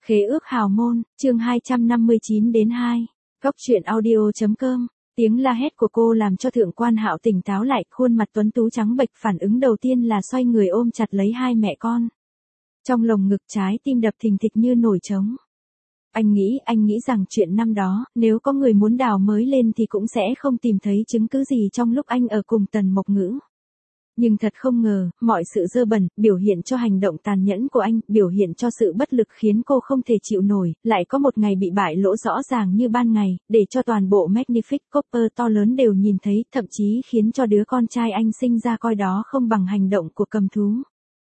Khế ước hào môn, chương 259-2. Góc truyện audio.com. Tiếng la hét của cô làm cho Thượng Quan Hạo tỉnh táo lại, khuôn mặt tuấn tú trắng bệch, phản ứng đầu tiên là xoay người ôm chặt lấy hai mẹ con. Trong lồng ngực trái tim đập thình thịch như nổi trống. Anh nghĩ rằng chuyện năm đó, nếu có người muốn đào mới lên thì cũng sẽ không tìm thấy chứng cứ gì trong lúc anh ở cùng Tần Mộc Ngữ. Nhưng thật không ngờ, mọi sự dơ bẩn, biểu hiện cho hành động tàn nhẫn của anh, biểu hiện cho sự bất lực khiến cô không thể chịu nổi, lại có một ngày bị bại lỗ rõ ràng như ban ngày, để cho toàn bộ Magnific Copper to lớn đều nhìn thấy, thậm chí khiến cho đứa con trai anh sinh ra coi đó không bằng hành động của cầm thú.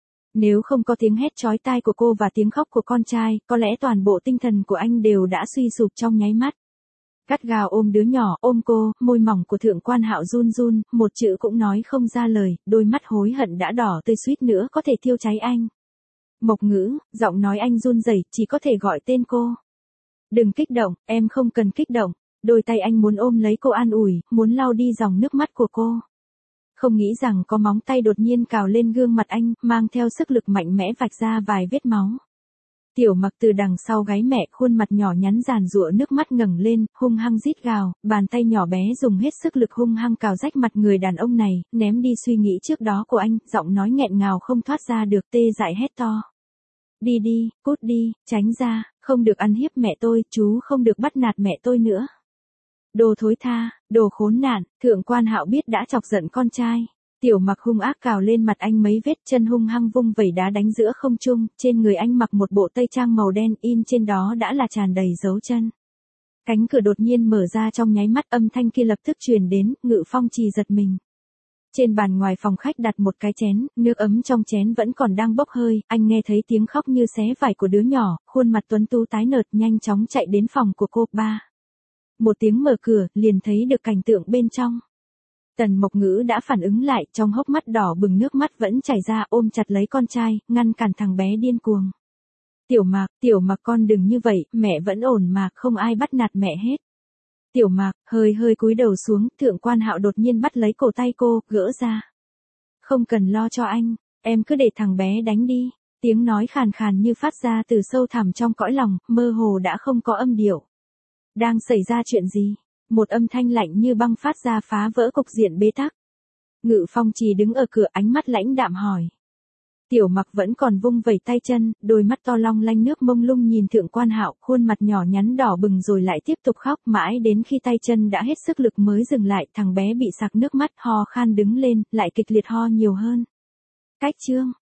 Nếu không có tiếng hét chói tai của cô và tiếng khóc của con trai, có lẽ toàn bộ tinh thần của anh đều đã suy sụp trong nháy mắt. Gắt gao ôm đứa nhỏ, ôm cô, môi mỏng của Thượng Quan Hạo run run, một chữ cũng nói không ra lời, đôi mắt hối hận đã đỏ tươi suýt nữa có thể thiêu cháy anh. Mộc Ngữ, giọng nói anh run rẩy, chỉ có thể gọi tên cô. Đừng kích động, em không cần kích động. Đôi tay anh muốn ôm lấy cô an ủi, muốn lau đi dòng nước mắt của cô. Không nghĩ rằng có móng tay đột nhiên cào lên gương mặt anh, mang theo sức lực mạnh mẽ vạch ra vài vết máu. Tiểu Mặc từ đằng sau gáy mẹ, khuôn mặt nhỏ nhắn giàn giụa nước mắt ngẩng lên, hung hăng rít gào, bàn tay nhỏ bé dùng hết sức lực hung hăng cào rách mặt người đàn ông này, ném đi suy nghĩ trước đó của anh, giọng nói nghẹn ngào không thoát ra được, tê dại hét to. Đi đi, cút đi, tránh ra, không được ăn hiếp mẹ tôi, chú không được bắt nạt mẹ tôi nữa. Đồ thối tha, đồ khốn nạn. Thượng Quan Hạo biết đã chọc giận con trai. Tiểu Mặc hung ác cào lên mặt anh mấy vết, chân hung hăng vung vẩy đá đánh giữa không trung, trên người anh mặc một bộ tây trang màu đen, in trên đó đã là tràn đầy dấu chân. Cánh cửa đột nhiên mở ra trong nháy mắt, âm thanh kia lập tức truyền đến, Ngự Phong Trì giật mình. Trên bàn ngoài phòng khách đặt một cái chén, nước ấm trong chén vẫn còn đang bốc hơi, anh nghe thấy tiếng khóc như xé vải của đứa nhỏ, khuôn mặt tuấn tú tái nhợt, nhanh chóng chạy đến phòng của cô. Ba. Một tiếng mở cửa, liền thấy được cảnh tượng bên trong. Tần Mộc Ngữ đã phản ứng lại, trong hốc mắt đỏ bừng, nước mắt vẫn chảy ra, ôm chặt lấy con trai, ngăn cản thằng bé điên cuồng. Tiểu Mặc con đừng như vậy, mẹ vẫn ổn mà, không ai bắt nạt mẹ hết. Tiểu Mặc hơi cúi đầu xuống, Thượng Quan Hạo đột nhiên bắt lấy cổ tay cô, gỡ ra. Không cần lo cho anh, em cứ để thằng bé đánh đi. Tiếng nói khàn khàn như phát ra từ sâu thẳm trong cõi lòng, mơ hồ đã không có âm điệu. Đang xảy ra chuyện gì? Một âm thanh lạnh như băng phát ra phá vỡ cục diện bế tắc. Ngự Phong Trì đứng ở cửa, ánh mắt lãnh đạm hỏi. Tiểu Mặc vẫn còn vung vẩy tay chân, đôi mắt to long lanh nước mông lung nhìn Thượng Quan Hạo, khuôn mặt nhỏ nhắn đỏ bừng rồi lại tiếp tục khóc, mãi đến khi tay chân đã hết sức lực mới dừng lại, thằng bé bị sặc nước mắt, ho khan đứng lên, lại kịch liệt ho nhiều hơn. Cách chương,